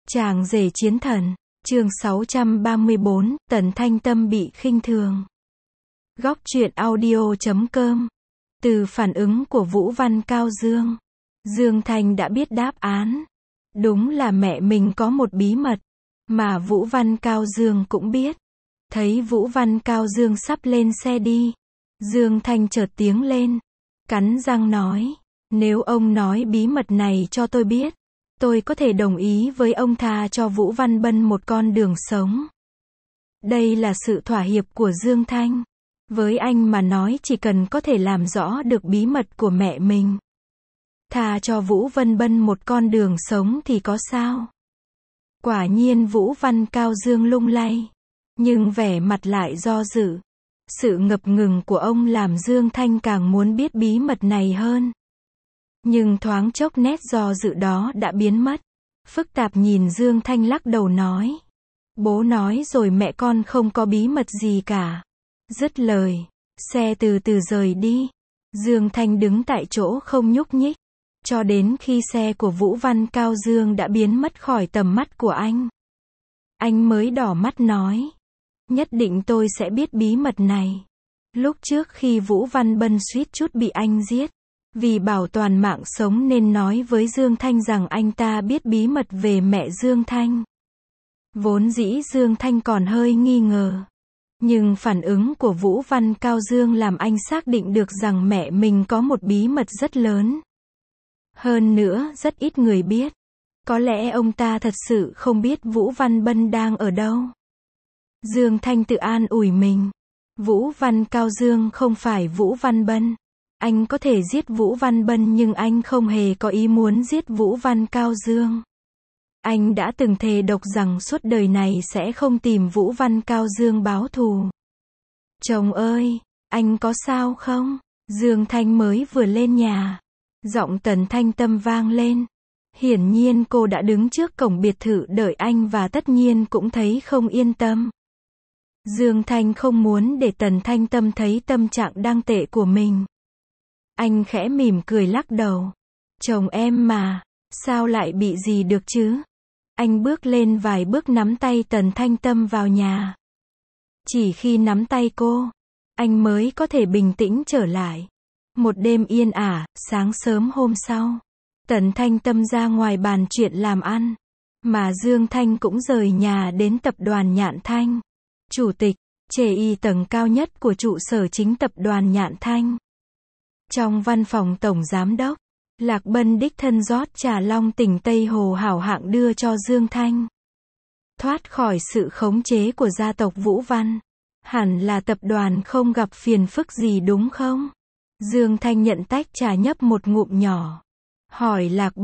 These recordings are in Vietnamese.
Chàng rể chiến thần, chương 634, Tần Thanh Tâm bị khinh thường. Góc truyện audio.com. Từ phản ứng của Vũ Văn Cao Dương, Dương Thanh đã biết đáp án. Đúng là mẹ mình có một bí mật, mà Vũ Văn Cao Dương cũng biết. Thấy Vũ Văn Cao Dương sắp lên xe đi, Dương Thanh chợt tiếng lên, cắn răng nói, nếu ông nói bí mật này cho tôi biết, tôi có thể đồng ý với ông tha cho Vũ Văn Bân một con đường sống. Đây là sự thỏa hiệp của Dương Thanh. Với anh mà nói chỉ cần có thể làm rõ được bí mật của mẹ mình, tha cho Vũ Văn Bân một con đường sống thì có sao? Quả nhiên Vũ Văn Cao Dương lung lay, nhưng vẻ mặt lại do dự. Sự ngập ngừng của ông làm Dương Thanh càng muốn biết bí mật này hơn. Nhưng thoáng chốc nét do dự đó đã biến mất. Phức tạp nhìn Dương Thanh lắc đầu nói, bố nói rồi mẹ con không có bí mật gì cả. Dứt lời, xe từ từ rời đi. Dương Thanh đứng tại chỗ không nhúc nhích, cho đến khi xe của Vũ Văn Cao Dương đã biến mất khỏi tầm mắt của anh. Anh mới đỏ mắt nói, nhất định tôi sẽ biết bí mật này. Lúc trước khi Vũ Văn Bân suýt chút bị anh giết, vì bảo toàn mạng sống nên nói với Dương Thanh rằng anh ta biết bí mật về mẹ Dương Thanh. Vốn dĩ Dương Thanh còn hơi nghi ngờ, nhưng phản ứng của Vũ Văn Cao Dương làm anh xác định được rằng mẹ mình có một bí mật rất lớn. Hơn nữa, rất ít người biết. Có lẽ ông ta thật sự không biết Vũ Văn Bân đang ở đâu. Dương Thanh tự an ủi mình. Vũ Văn Cao Dương không phải Vũ Văn Bân. Anh có thể giết Vũ Văn Bân nhưng anh không hề có ý muốn giết Vũ Văn Cao Dương. Anh đã từng thề độc rằng suốt đời này sẽ không tìm Vũ Văn Cao Dương báo thù. Chồng ơi, anh có sao không? Dương Thanh mới vừa lên nhà, giọng Tần Thanh Tâm vang lên. Hiển nhiên cô đã đứng trước cổng biệt thự đợi anh và tất nhiên cũng thấy không yên tâm. Dương Thanh không muốn để Tần Thanh Tâm thấy tâm trạng đang tệ của mình. Anh khẽ mỉm cười lắc đầu. Chồng em mà, sao lại bị gì được chứ? Anh bước lên vài bước nắm tay Tần Thanh Tâm vào nhà. Chỉ khi nắm tay cô, anh mới có thể bình tĩnh trở lại. Một đêm yên ả, sáng sớm hôm sau, Tần Thanh Tâm ra ngoài bàn chuyện làm ăn, mà Dương Thanh cũng rời nhà đến tập đoàn Nhạn Thanh. Chủ tịch, chê y tầng cao nhất của trụ sở chính tập đoàn Nhạn Thanh. Trong văn phòng tổng giám đốc, Lạc Bân đích thân rót trà long tỉnh Tây Hồ hảo hạng đưa cho Dương Thanh. Thoát khỏi sự khống chế của gia tộc Vũ Văn, hẳn là tập đoàn không gặp phiền phức gì đúng không? Dương Thanh nhận tách trà nhấp một ngụm nhỏ, hỏi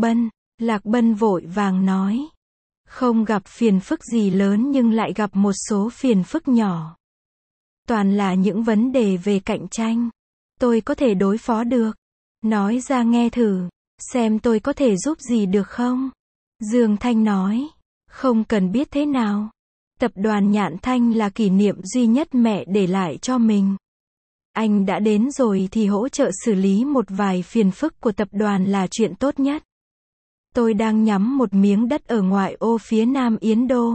Lạc Bân vội vàng nói, không gặp phiền phức gì lớn nhưng lại gặp một số phiền phức nhỏ. Toàn là những vấn đề về cạnh tranh. Tôi có thể đối phó được. Nói ra nghe thử, xem tôi có thể giúp gì được không? Dương Thanh nói, không cần biết thế nào. Tập đoàn Nhạn Thanh là kỷ niệm duy nhất mẹ để lại cho mình. Anh đã đến rồi thì hỗ trợ xử lý một vài phiền phức của tập đoàn là chuyện tốt nhất. Tôi đang nhắm một miếng đất ở ngoại ô phía nam Yến Đô.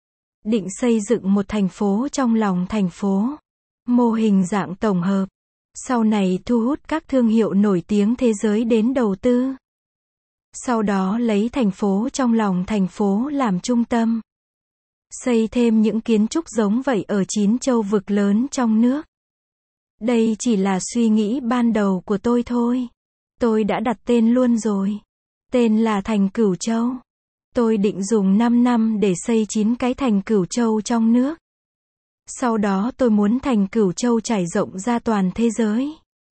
Định xây dựng một thành phố trong lòng thành phố. Mô hình dạng tổng hợp. Sau này thu hút các thương hiệu nổi tiếng thế giới đến đầu tư. Sau đó lấy thành phố trong lòng thành phố làm trung tâm. Xây thêm những kiến trúc giống vậy ở 9 châu vực lớn trong nước. Đây chỉ là suy nghĩ ban đầu của tôi thôi. Tôi đã đặt tên luôn rồi. Tên là Thành Cửu Châu. Tôi định dùng 5 năm để xây 9 cái Thành Cửu Châu trong nước. Sau đó tôi muốn Thành Cửu Châu trải rộng ra toàn thế giới.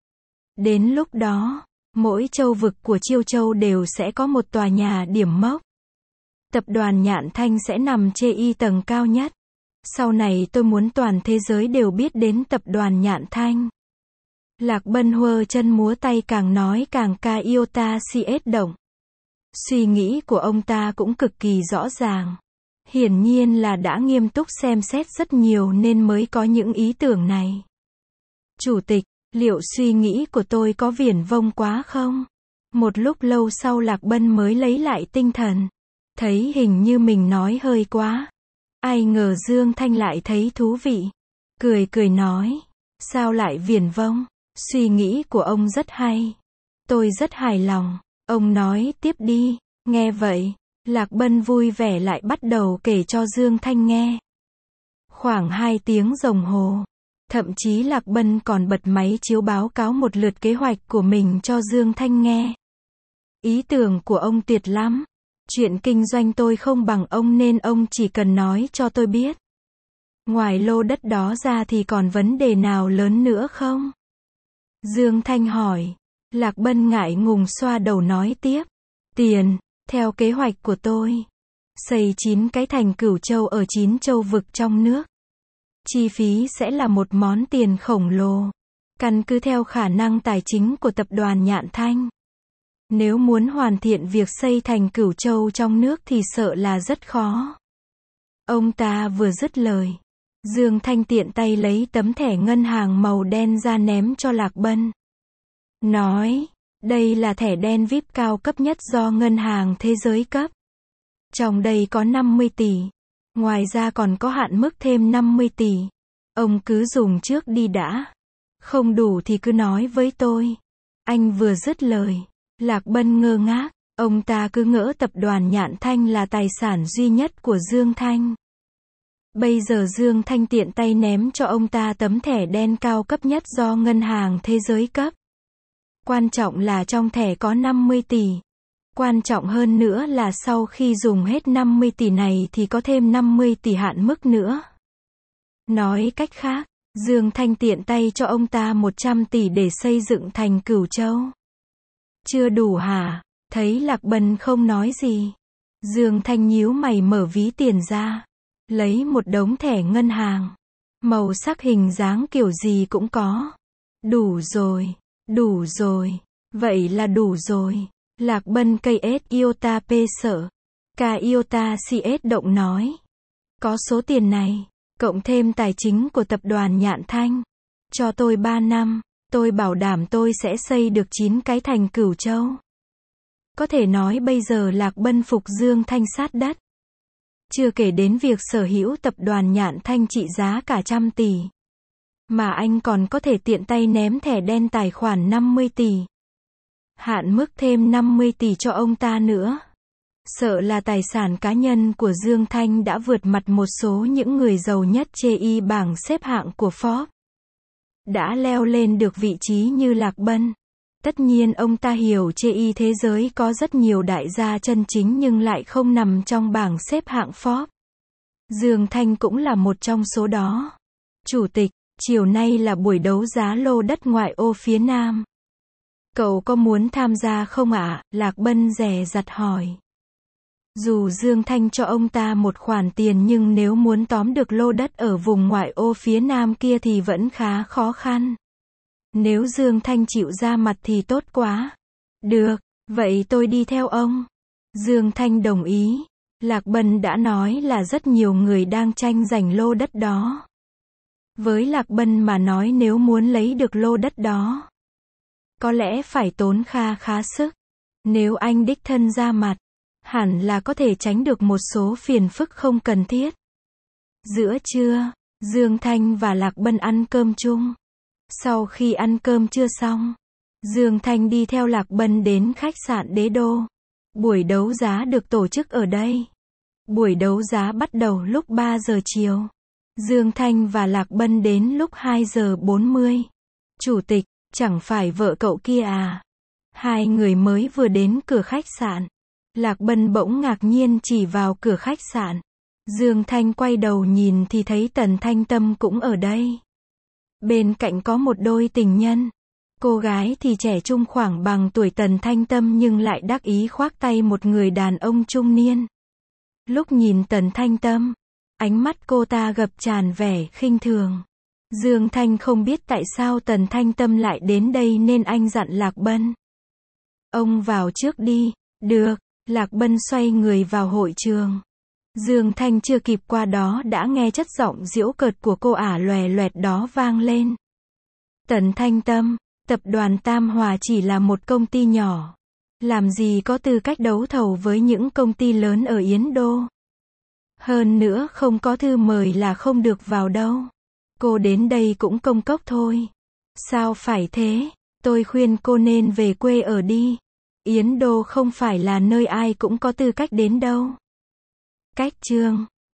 Đến lúc đó, mỗi châu vực của Chiêu Châu đều sẽ có một tòa nhà điểm mốc. Tập đoàn Nhạn Thanh sẽ nằm trên y tầng cao nhất. Sau này tôi muốn toàn thế giới đều biết đến tập đoàn Nhạn Thanh. Lạc Bân huơ chân múa tay càng nói càng ca yêu ta si ết động. Suy nghĩ của ông ta cũng cực kỳ rõ ràng. Hiển nhiên là đã nghiêm túc xem xét rất nhiều nên mới có những ý tưởng này. Chủ tịch, liệu suy nghĩ của tôi có viển vông quá không? Một lúc lâu sau Lạc Bân mới lấy lại tinh thần. Thấy hình như mình nói hơi quá. Ai ngờ Dương Thanh lại thấy thú vị. Cười cười nói. Sao lại viển vông? Suy nghĩ của ông rất hay. Tôi rất hài lòng. Ông nói tiếp đi. Nghe vậy, Lạc Bân vui vẻ lại bắt đầu kể cho Dương Thanh nghe. Khoảng 2 tiếng đồng hồ. Thậm chí Lạc Bân còn bật máy chiếu báo cáo một lượt kế hoạch của mình cho Dương Thanh nghe. Ý tưởng của ông tuyệt lắm. Chuyện kinh doanh tôi không bằng ông nên ông chỉ cần nói cho tôi biết. Ngoài lô đất đó ra thì còn vấn đề nào lớn nữa không? Dương Thanh hỏi. Lạc Bân ngại ngùng xoa đầu nói tiếp. Tiền, theo kế hoạch của tôi. Xây 9 cái thành Cửu Châu ở 9 châu vực trong nước. Chi phí sẽ là một món tiền khổng lồ. Căn cứ theo khả năng tài chính của tập đoàn Nhạn Thanh. Nếu muốn hoàn thiện việc xây thành Cửu Châu trong nước thì sợ là rất khó. Ông ta vừa dứt lời. Dương Thanh tiện tay lấy tấm thẻ ngân hàng màu đen ra ném cho Lạc Bân. Nói, đây là thẻ đen VIP cao cấp nhất do Ngân hàng Thế giới cấp. Trong đây có 50 tỷ. Ngoài ra còn có hạn mức thêm 50 tỷ. Ông cứ dùng trước đi đã. Không đủ thì cứ nói với tôi. Anh vừa dứt lời. Lạc Bân ngơ ngác. Ông ta cứ ngỡ tập đoàn Nhạn Thanh là tài sản duy nhất của Dương Thanh. Bây giờ Dương Thanh tiện tay ném cho ông ta tấm thẻ đen cao cấp nhất do Ngân hàng Thế giới cấp. Quan trọng là trong thẻ có 50 tỷ. Quan trọng hơn nữa là sau khi dùng hết 50 tỷ này thì có thêm 50 tỷ hạn mức nữa. Nói cách khác, Dương Thanh tiện tay cho ông ta 100 tỷ để xây dựng thành Cửu Châu. Chưa đủ hả? Thấy Lạc Bân không nói gì. Dương Thanh nhíu mày mở ví tiền ra. Lấy một đống thẻ ngân hàng. Màu sắc hình dáng kiểu gì cũng có. Đủ rồi. Đủ rồi. Vậy là đủ rồi. Lạc Bân KS Iota P sợ. K Iota CS động nói. Có số tiền này, cộng thêm tài chính của tập đoàn Nhạn Thanh. Cho tôi 3 năm, tôi bảo đảm tôi sẽ xây được 9 cái thành Cửu Châu. Có thể nói bây giờ Lạc Bân phục Dương Thanh sát đất. Chưa kể đến việc sở hữu tập đoàn Nhạn Thanh trị giá cả trăm tỷ. Mà anh còn có thể tiện tay ném thẻ đen tài khoản 50 tỷ. Hạn mức thêm 50 tỷ cho ông ta nữa. Sợ là tài sản cá nhân của Dương Thanh đã vượt mặt một số những người giàu nhất trên bảng xếp hạng của Forbes. Đã leo lên được vị trí như Lạc Bân. Tất nhiên ông ta hiểu trên thế giới có rất nhiều đại gia chân chính nhưng lại không nằm trong bảng xếp hạng Forbes. Dương Thanh cũng là một trong số đó. Chủ tịch, chiều nay là buổi đấu giá lô đất ngoại ô phía Nam. Cậu có muốn tham gia không ạ? Lạc Bân dè dặt hỏi. Dù Dương Thanh cho ông ta một khoản tiền nhưng nếu muốn tóm được lô đất ở vùng ngoại ô phía Nam kia thì vẫn khá khó khăn. Nếu Dương Thanh chịu ra mặt thì tốt quá. Được, vậy tôi đi theo ông. Dương Thanh đồng ý. Lạc Bân đã nói là rất nhiều người đang tranh giành lô đất đó. Với Lạc Bân mà nói nếu muốn lấy được lô đất đó, có lẽ phải tốn khá sức. Nếu anh đích thân ra mặt, hẳn là có thể tránh được một số phiền phức không cần thiết. Giữa trưa, Dương Thanh và Lạc Bân ăn cơm chung. Sau khi ăn cơm trưa xong, Dương Thanh đi theo Lạc Bân đến khách sạn Đế Đô. Buổi đấu giá được tổ chức ở đây. Buổi đấu giá bắt đầu lúc 3 giờ chiều. Dương Thanh và Lạc Bân đến lúc 2 giờ 40. Chủ tịch, chẳng phải vợ cậu kia à? Hai người mới vừa đến cửa khách sạn. Lạc Bân bỗng ngạc nhiên chỉ vào cửa khách sạn. Dương Thanh quay đầu nhìn thì thấy Tần Thanh Tâm cũng ở đây. Bên cạnh có một đôi tình nhân. Cô gái thì trẻ trung khoảng bằng tuổi Tần Thanh Tâm nhưng lại đắc ý khoác tay một người đàn ông trung niên. Lúc nhìn Tần Thanh Tâm, ánh mắt cô ta ngập tràn vẻ khinh thường. Dương Thanh không biết tại sao Tần Thanh Tâm lại đến đây nên anh dặn Lạc Bân. Ông vào trước đi. Được. Lạc Bân xoay người vào hội trường. Dương Thanh chưa kịp qua đó đã nghe chất giọng giễu cợt của cô ả lòe loẹt đó vang lên. Tần Thanh Tâm, tập đoàn Tam Hòa chỉ là một công ty nhỏ. Làm gì có tư cách đấu thầu với những công ty lớn ở Yến Đô. Hơn nữa không có thư mời là không được vào đâu. Cô đến đây cũng công cốc thôi. Sao phải thế? Tôi khuyên cô nên về quê ở đi. Yến Đô không phải là nơi ai cũng có tư cách đến đâu. Cách chương